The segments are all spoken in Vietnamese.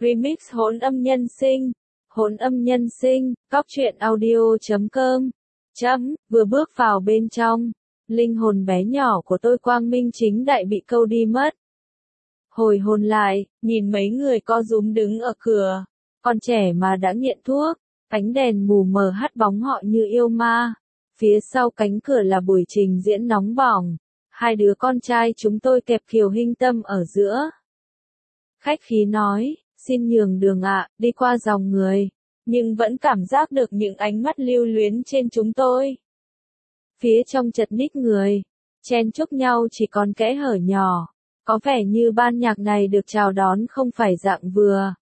Remix hỗn âm nhân sinh. Hỗn âm nhân sinh, góc truyện audio.com. Vừa bước vào bên trong, linh hồn bé nhỏ của tôi quang minh chính đại bị câu đi mất. Hồi hồn lại, nhìn mấy người co rúm đứng ở cửa. Con trẻ mà đã nghiện thuốc, ánh đèn mù mờ hắt bóng họ như yêu ma. Phía sau cánh cửa là buổi trình diễn nóng bỏng. Hai đứa con trai chúng tôi kẹp Kiều Hinh Tâm ở giữa. Khách khí nói, xin nhường đường ạ, đi qua dòng người. Nhưng vẫn cảm giác được những ánh mắt lưu luyến trên chúng tôi. Phía trong chật ních người, chen chúc nhau chỉ còn kẽ hở nhỏ. Có vẻ như ban nhạc này được chào đón không phải dạng vừa.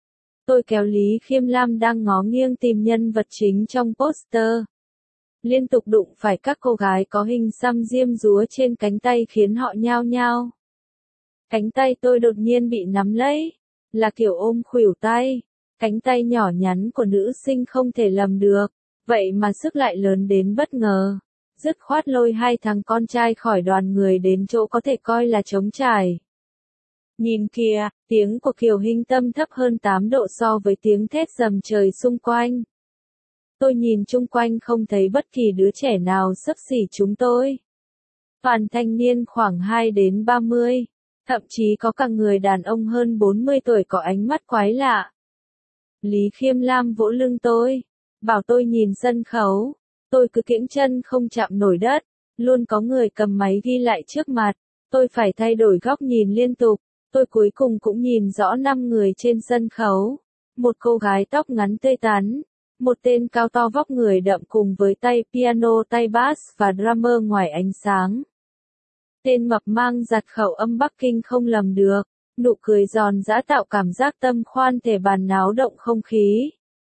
Tôi kéo Lý Khiêm Lam đang ngó nghiêng tìm nhân vật chính trong poster. Liên tục đụng phải các cô gái có hình xăm diêm dúa trên cánh tay khiến họ nhao nhao. Cánh tay tôi đột nhiên bị nắm lấy, là kiểu ôm khuỷu tay. Cánh tay nhỏ nhắn của nữ sinh không thể lầm được, vậy mà sức lại lớn đến bất ngờ. Dứt khoát lôi hai thằng con trai khỏi đoàn người đến chỗ có thể coi là trống trải. Nhìn kìa, tiếng của Kiều Hinh Tâm thấp hơn 8 độ so với tiếng thét rầm trời xung quanh. Tôi nhìn chung quanh không thấy bất kỳ đứa trẻ nào xấp xỉ chúng tôi. Toàn thanh niên khoảng 2 đến 30, thậm chí có cả người đàn ông hơn 40 tuổi có ánh mắt quái lạ. Lý Khiêm Lam vỗ lưng tôi, bảo tôi nhìn sân khấu. Tôi cứ kiễng chân không chạm nổi đất, luôn có người cầm máy ghi lại trước mặt. Tôi phải thay đổi góc nhìn liên tục. Tôi cuối cùng cũng nhìn rõ 5 người trên sân khấu. Một cô gái tóc ngắn tươi tắn, một tên cao to vóc người đậm cùng với tay piano, tay bass và drummer ngoài ánh sáng. Tên mập mang giặt khẩu âm Bắc Kinh không lầm được, nụ cười giòn giã tạo cảm giác tâm khoan thể bàn náo động không khí.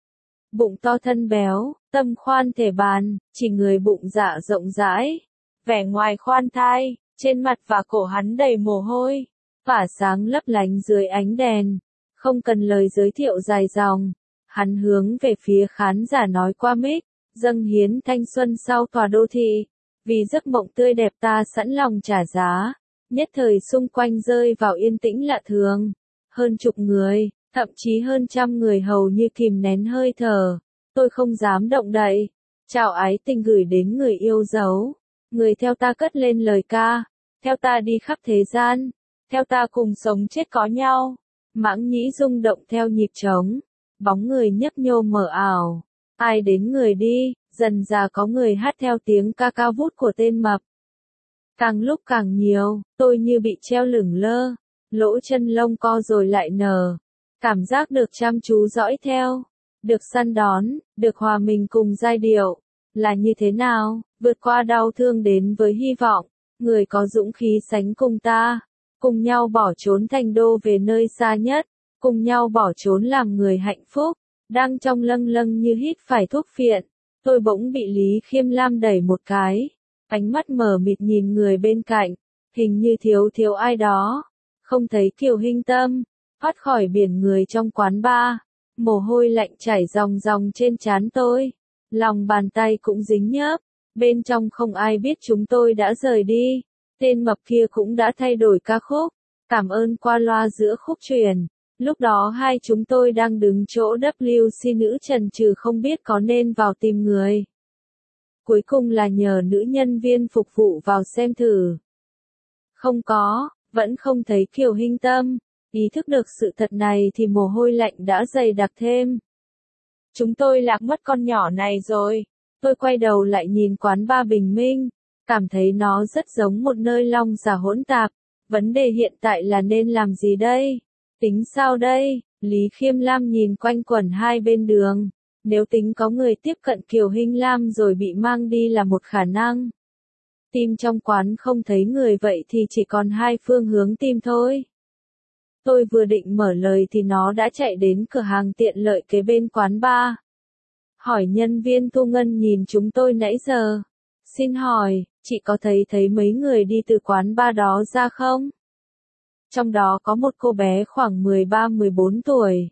Bụng to thân béo, tâm khoan thể bàn, chỉ người bụng dạ rộng rãi, vẻ ngoài khoan thai, trên mặt và cổ hắn đầy mồ hôi, tỏa sáng lấp lánh dưới ánh đèn. Không cần lời giới thiệu dài dòng, hắn hướng về phía khán giả nói qua mic, dâng hiến thanh xuân sau tòa đô thị. Vì giấc mộng tươi đẹp ta sẵn lòng trả giá. Nhất thời xung quanh rơi vào yên tĩnh lạ thường. Hơn chục người, thậm chí hơn 100 người hầu như kìm nén hơi thở. Tôi không dám động đậy. Chào ái tình gửi đến người yêu dấu. Người theo ta cất lên lời ca. Theo ta đi khắp thế gian. Theo ta cùng sống chết có nhau. Mãng nhĩ rung động theo nhịp trống. Bóng người nhấp nhô mờ ảo. Ai đến người đi, dần dà có người hát theo tiếng ca cao vút của tên mập. Càng lúc càng nhiều, tôi như bị treo lửng lơ, lỗ chân lông co rồi lại nở. Cảm giác được chăm chú dõi theo, được săn đón, được hòa mình cùng giai điệu. Là như thế nào, vượt qua đau thương đến với hy vọng, người có dũng khí sánh cùng ta, cùng nhau bỏ trốn thành đô về nơi xa nhất, cùng nhau bỏ trốn làm người hạnh phúc, đang trong lâng lâng như hít phải thuốc phiện. Tôi bỗng bị Lý Khiêm Lam đẩy một cái, ánh mắt mờ mịt nhìn người bên cạnh, hình như thiếu ai đó, không thấy Kiều Hinh Tâm, thoát khỏi biển người trong quán bar, mồ hôi lạnh chảy ròng ròng trên trán tôi, lòng bàn tay cũng dính nhớp, bên trong không ai biết chúng tôi đã rời đi, tên mập kia cũng đã thay đổi ca khúc, cảm ơn qua loa giữa khúc truyền. Lúc đó hai chúng tôi đang đứng chỗ WC nữ chần chừ không biết có nên vào tìm người. Cuối cùng là nhờ nữ nhân viên phục vụ vào xem thử. Không có, vẫn không thấy Kiều Hinh Tâm. Ý thức được sự thật này thì mồ hôi lạnh đã dày đặc thêm. Chúng tôi lạc mất con nhỏ này rồi. Tôi quay đầu lại nhìn quán bar bình minh, cảm thấy nó rất giống một nơi long giả hỗn tạp. Vấn đề hiện tại là nên làm gì đây? Tính sao đây? Lý Khiêm Lam nhìn quanh quẩn hai bên đường. Nếu tính có người tiếp cận Kiều Hinh Lam rồi bị mang đi là một khả năng. Tìm trong quán không thấy người vậy thì chỉ còn hai phương hướng tìm thôi. Tôi vừa định mở lời thì nó đã chạy đến cửa hàng tiện lợi kế bên quán bar. Hỏi nhân viên thu ngân nhìn chúng tôi nãy giờ. Xin hỏi, chị có thấy mấy người đi từ quán bar đó ra không? Trong đó có một cô bé khoảng 13-14 tuổi.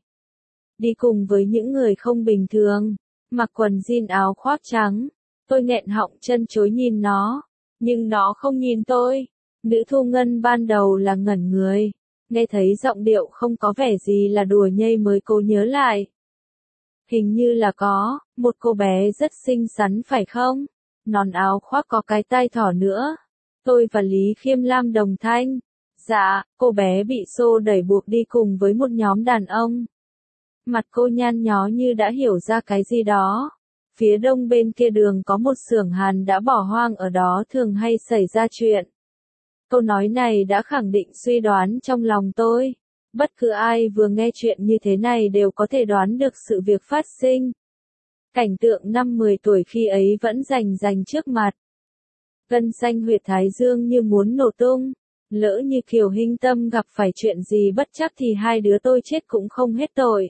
Đi cùng với những người không bình thường, mặc quần jean áo khoác trắng. Tôi nghẹn họng chân chối nhìn nó, nhưng nó không nhìn tôi. Nữ thu ngân ban đầu là ngẩn người, Nghe thấy giọng điệu không có vẻ gì là đùa nhây mới cố nhớ lại. Hình như là có, một cô bé rất xinh xắn phải không? Nón áo khoác có cái tai thỏ nữa. Tôi và Lý Khiêm Lam đồng thanh. Dạ, cô bé bị xô đẩy buộc đi cùng với một nhóm đàn ông. Mặt cô nhăn nhó như đã hiểu ra cái gì đó. Phía đông bên kia đường có một xưởng hàn đã bỏ hoang, ở đó thường hay xảy ra chuyện. Câu nói này đã khẳng định suy đoán trong lòng tôi. Bất cứ ai vừa nghe chuyện như thế này đều có thể đoán được sự việc phát sinh. Cảnh tượng năm 10 tuổi khi ấy vẫn rành rành trước mặt. Gân xanh huyệt thái dương như muốn nổ tung. Lỡ như Kiều Hinh Tâm gặp phải chuyện gì bất trắc thì hai đứa tôi chết cũng không hết tội.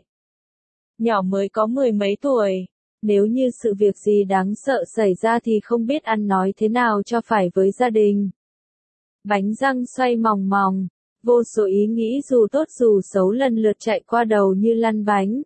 Nhỏ mới có 10 mấy tuổi. Nếu như sự việc gì đáng sợ xảy ra thì không biết ăn nói thế nào cho phải với gia đình. Bánh răng xoay mòng mòng. Vô số ý nghĩ dù tốt dù xấu lần lượt chạy qua đầu như lăn bánh.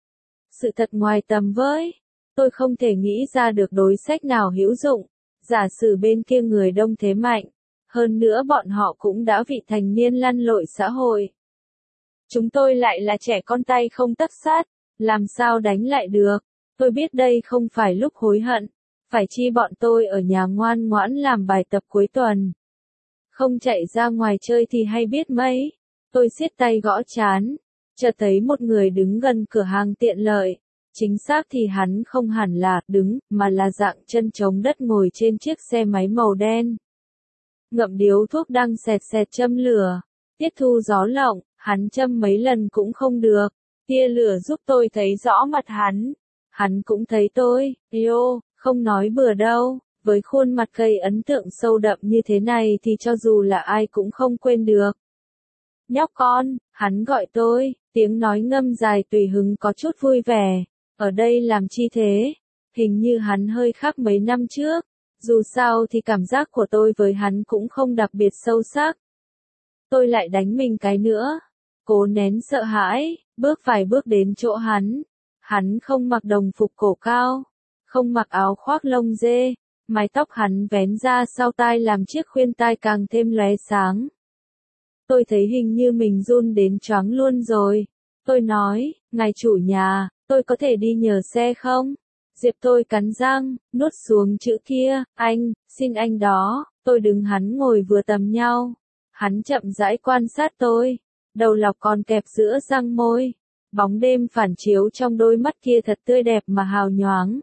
Sự thật ngoài tầm với. Tôi không thể nghĩ ra được đối sách nào hữu dụng. Giả sử bên kia người đông thế mạnh. Hơn nữa bọn họ cũng đã vị thành niên lăn lội xã hội. Chúng tôi lại là trẻ con tay không tấc sắt. Làm sao đánh lại được? Tôi biết đây không phải lúc hối hận. Phải chi bọn tôi ở nhà ngoan ngoãn làm bài tập cuối tuần. Không chạy ra ngoài chơi thì hay biết mấy. Tôi siết tay gõ trán. Chợt thấy một người đứng gần cửa hàng tiện lợi. Chính xác thì hắn không hẳn là đứng, mà là dạng chân chống đất ngồi trên chiếc xe máy màu đen. Ngậm điếu thuốc đang xẹt xẹt châm lửa. Tiết thu gió lộng, hắn châm mấy lần cũng không được. Tia lửa giúp tôi thấy rõ mặt hắn. Hắn cũng thấy tôi, yêu, không nói bừa đâu. Với khuôn mặt gây ấn tượng sâu đậm như thế này thì cho dù là ai cũng không quên được. Nhóc con, hắn gọi tôi, tiếng nói ngâm dài tùy hứng có chút vui vẻ. Ở đây làm chi thế? Hình như hắn hơi khác mấy năm trước. Dù sao thì cảm giác của tôi với hắn cũng không đặc biệt sâu sắc. Tôi lại đánh mình cái nữa. Cố nén sợ hãi, bước vài bước đến chỗ hắn. Hắn không mặc đồng phục cổ cao, không mặc áo khoác lông dê. Mái tóc hắn vén ra sau tai làm chiếc khuyên tai càng thêm lóe sáng. Tôi thấy hình như mình run đến choáng luôn rồi. Tôi nói, ngài chủ nhà, tôi có thể đi nhờ xe không? Diệp tôi cắn răng, nuốt xuống chữ kia, anh, xin anh đó. Tôi đứng hắn ngồi vừa tầm nhau. Hắn chậm rãi quan sát tôi. Đầu lọc còn kẹp giữa răng môi. Bóng đêm phản chiếu trong đôi mắt kia thật tươi đẹp mà hào nhoáng.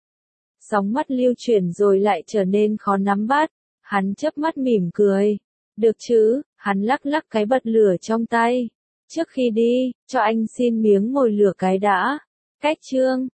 Sóng mắt lưu chuyển rồi lại trở nên khó nắm bắt. Hắn chớp mắt mỉm cười. Được chứ, hắn lắc lắc cái bật lửa trong tay. Trước khi đi, cho anh xin miếng mồi lửa cái đã. Cách chương.